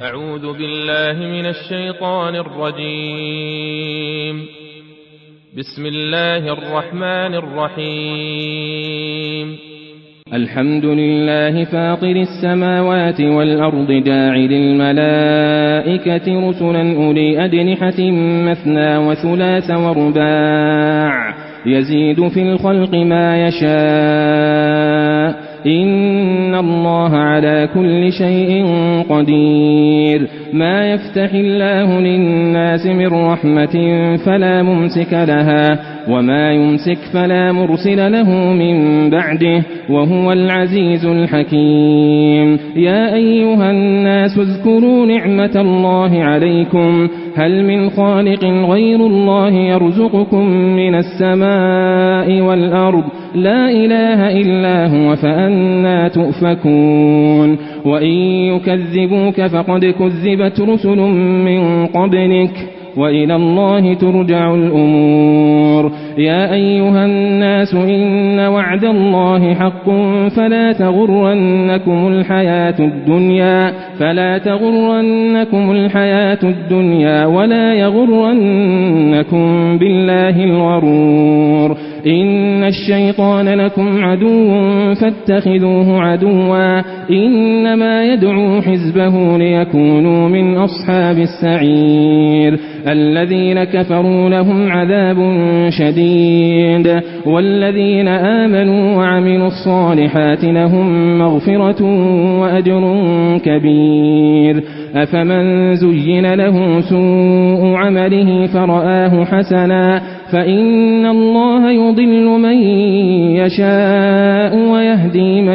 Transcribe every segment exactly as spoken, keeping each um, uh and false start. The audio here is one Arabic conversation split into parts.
أعوذ بالله من الشيطان الرجيم. بسم الله الرحمن الرحيم. الحمد لله فاطر السماوات والأرض جاعل الملائكة رسلا أولي أجنحة مثنى وثلاث ورباع يزيد في الخلق ما يشاء إن الله على كل شيء قدير. ما يفتح الله للناس من رحمة فلا ممسك لها وما يمسك فلا مرسل له من بعده وهو العزيز الحكيم. يا أيها الناس اذكروا نعمة الله عليكم هل من خالق غير الله يرزقكم من السماء والأرض لا إله إلا هو فأنى تؤفكون. وإن يكذبوك فقد كذبت رسل من قبلك وإلى الله ترجع الأمور. يا أيها الناس إن وعد الله حق فلا تغرنكم الحياة الدنيا فلا تغرنكم الحياة الدنيا ولا يغرنكم بالله الغرور. إن الشيطان لكم عدو فاتخذوه عدوا إنما يدعو حزبه ليكونوا من أصحاب السعير. الذين كفروا لهم عذاب شديد والذين آمنوا وعملوا الصالحات لهم مغفرة وأجر كبير. أفمن زين له سوء عمله فرآه حسنا فإن الله يضل من يشاء ويهدي من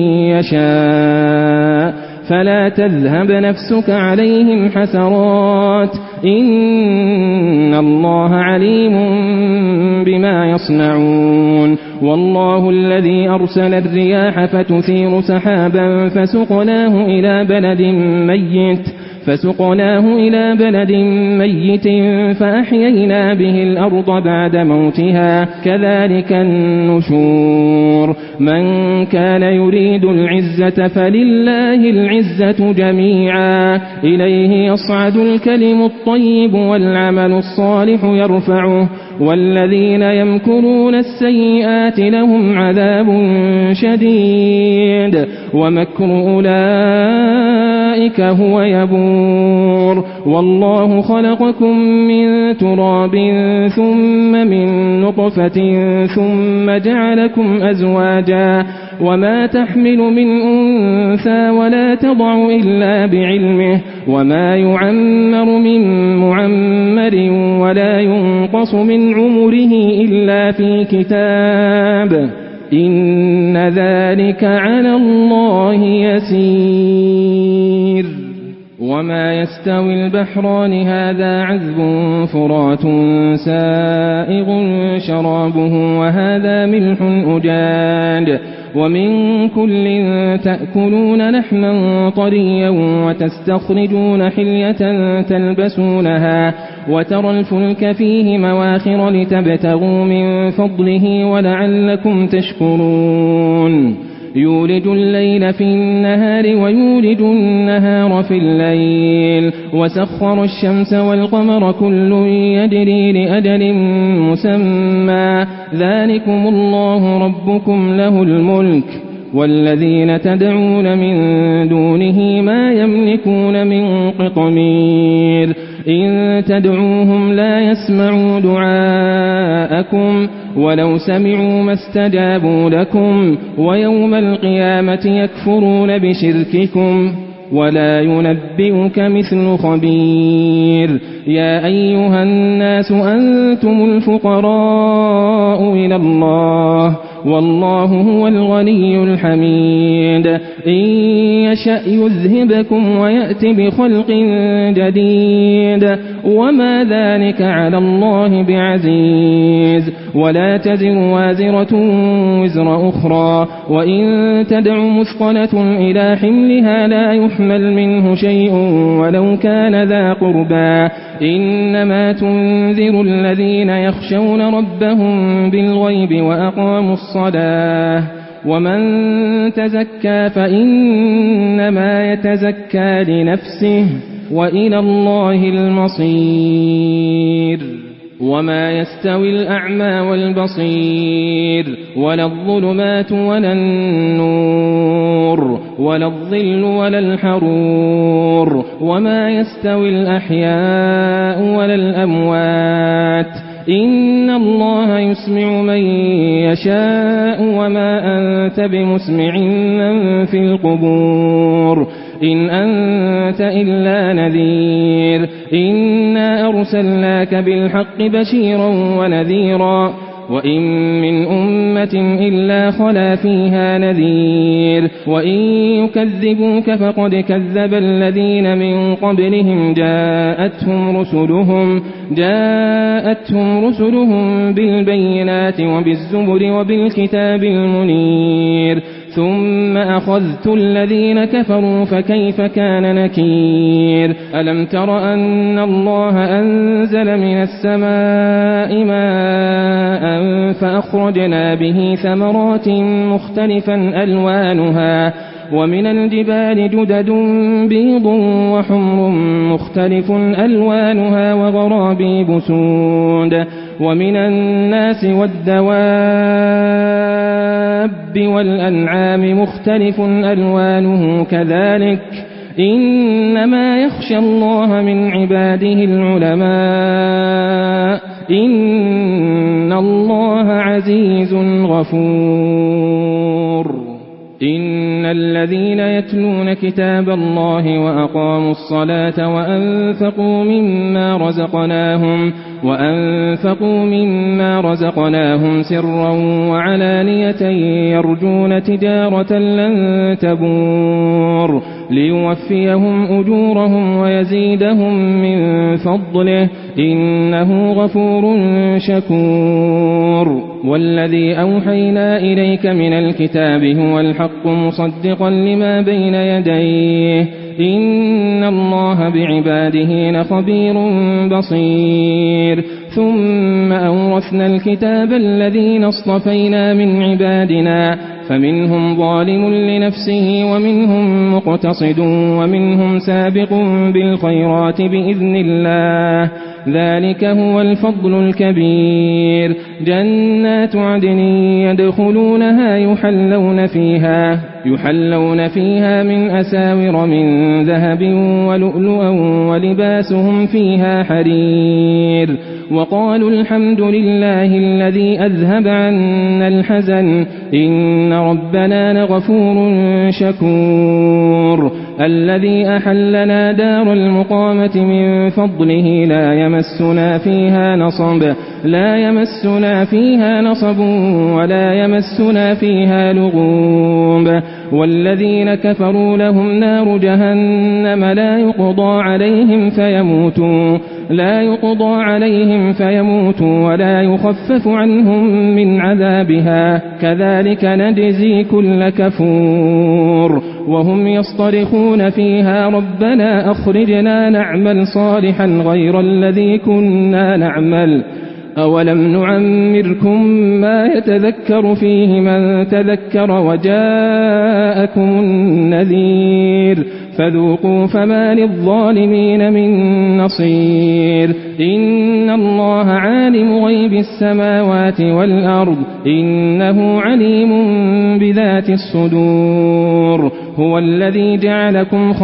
يشاء فلا تذهب نفسك عليهم حسرات إن الله عليم بما يصنعون. والله الذي أرسل الرياح فتثير سحابا فسقناه إلى بلد ميت فسقناه إلى بلد ميت فأحيينا به الأرض بعد موتها كذلك النشور. من كان يريد العزة فلله العزة جميعا إليه يصعد الكلم الطيب والعمل الصالح يرفعه والذين يمكرون السيئات لهم عذاب شديد ومكر أولئك هو يبور. والله خلقكم من تراب ثم من نطفة ثم جعلكم أزواجا وما تحمل من أنثى ولا تضع إلا بعلمه وما يعمر من معمر ولا ينقص من عمره إلا في كتاب إن ذلك على الله يسير. وما يستوي البحران هذا عذب فرات سائغ شرابه وهذا ملح أجاج ومن كل تأكلون لحما طريا وتستخرجون حلية تلبسونها وترى الفلك فيه مواخر لتبتغوا من فضله ولعلكم تشكرون. يولج الليل في النهار ويولج النهار في الليل وسخر الشمس والقمر كل يجري لأجل مسمى ذلكم الله ربكم له الملك والذين تدعون من دونه ما يملكون من قطمير. إن تدعوهم لا يسمعوا دعاءكم ولو سمعوا ما استجابوا لكم ويوم القيامة يكفرون بشرككم ولا ينبئك مثل خبير. يا أيها الناس أنتم الفقراء إلى الله والله هو الغني الحميد. إن يشأ يذهبكم ويأت بخلق جديد وما ذلك على الله بعزيز. ولا تزر وازرة وزر أخرى وإن تدع مثقلة إلى حملها لا يحمل منه شيء ولو كان ذا قربى إنما تنذر الذين يخشون ربهم بالغيب وأقاموا الصلاة ومن تزكى فإنما يتزكى لنفسه وإلى الله المصير وما يستوي الأعمى والبصير ولا الظلمات ولا النور ولا الظل ولا الحرور وما يستوي الأحياء ولا الأموات إن الله يسمع من يشاء وما أنت بمسمع من في القبور إن أنت إلا نذير إنا أرسلناك بالحق بشيرا ونذيرا وإن من أمة إلا خلا فيها نذير وإن يكذبوك فقد كذب الذين من قبلهم جاءتهم رسلهم جاءتهم رسلهم بالبينات وبالزبر وبالكتاب المنير ثم أخذت الذين كفروا فكيف كان نكير ألم تر أن الله أنزل من السماء ماء فأخرجنا به ثمرات مختلفا ألوانها ومن الجبال جدد بيض وحمر مختلف ألوانها وغرابيب سود ومن الناس والدواب والأنعام مختلف ألوانه كذلك إنما يخشى الله من عباده العلماء إن الله عزيز غفور إن الذين يتلون كتاب الله وأقاموا الصلاة وأنفقوا مما رزقناهم وأنفقوا مما رزقناهم سرا وعلانية يرجون تجارة لن تبور ليوفيهم أجورهم ويزيدهم من فضله إنه غفور شكور والذي أوحينا إليك من الكتاب هو الحق مصدقا لما بين يديه إن الله بعباده لخبير بصير ثم أورثنا الكتاب الذين اصطفينا من عبادنا فمنهم ظالم لنفسه ومنهم مقتصد ومنهم سابق بالخيرات بإذن الله ذلك هو الفضل الكبير جنات عدن يدخلونها يحلون فيها يحلون فيها من أساور من ذهب ولؤلؤا ولباسهم فيها حرير وقالوا الحمد لله الذي أذهب عنا الحزن إن ربنا لغفور شكور الذي أحلنا دار المقامة من فضله لا يمسنا فيها نصب لا يمسنا فيها نصب ولا يمسنا فيها لغوب والذين كفروا لهم نار جهنم لا يقضى عليهم فيموتوا لا يقضى عليهم فيموتوا ولا يخفف عنهم من عذابها كذلك نجزي كل كفور وهم يصطرخون فيها ربنا أخرجنا نعمل صالحا غير الذي كنا نعمل أولم نعمركم ما يتذكر فيه من تذكر وجاءكم النذير فذوقوا فما للظالمين من نصير إن الله عالم غيب السماوات والأرض إنه عليم بذات الصدور هو الذي جعلكم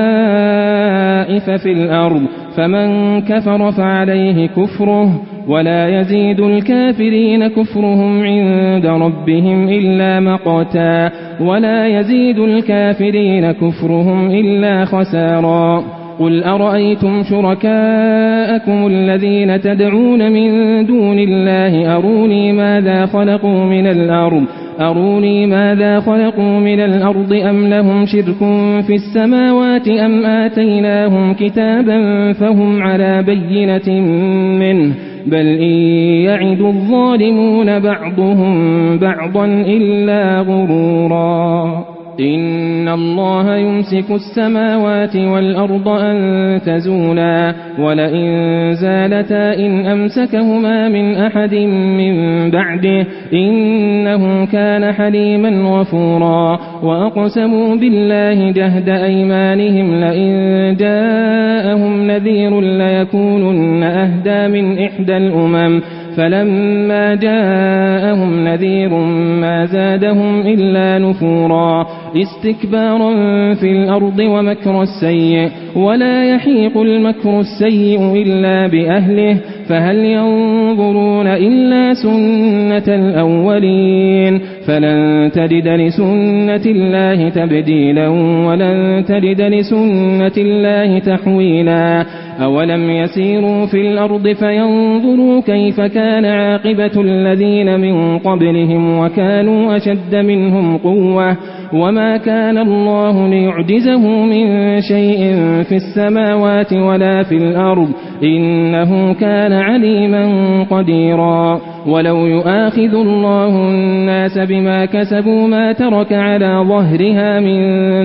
خلائف في الأرض فمن كفر فعليه كفره ولا يزيد الكافرين كفرهم عند ربهم إلا مقتا ولا يزيد الكافرين كفرهم إلا خسارا قل أرأيتم شركاءكم الذين تدعون من دون الله أروني ماذا خلقوا من الأرض أروني ماذا خلقوا من الأرض أم لهم شرك في السماوات أم آتيناهم كتابا فهم على بينة منه بل إن يعد الظالمون بعضهم بعضا إلا غرورا إن الله يمسك السماوات والأرض أن تزولا ولئن زالتا إن أمسكهما من أحد من بعده إنه كان حليما غفورا وأقسموا بالله جهد أيمانهم لئن جاءهم نذير ليكونن أهدى من إحدى الأمم فلما جاءهم نذير ما زادهم إلا نفورا استكبارا في الأرض ومكر السيء ولا يحيق المكر السيء إلا بأهله فهل ينظرون إلا سنة الأولين فلن تجد لسنة الله تبديلا ولن تجد لسنة الله تحويلا أولم يسيروا في الأرض فينظروا كيف كان عاقبة الذين من قبلهم وكانوا أشد منهم قوة وما كان الله ليعجزه من شيء في السماوات ولا في الأرض إنه كان عليما قديرا ولو يؤاخذ الله الناس بما كسبوا ما ترك على ظهرها من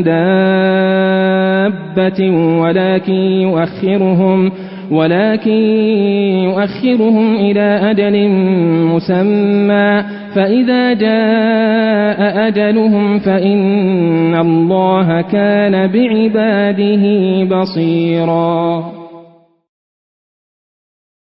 دابة ولكن يؤخرهم ولكن يؤخرهم إلى أجل مسمى فإذا جاء أجلهم فإن الله كان بعباده بصيرا.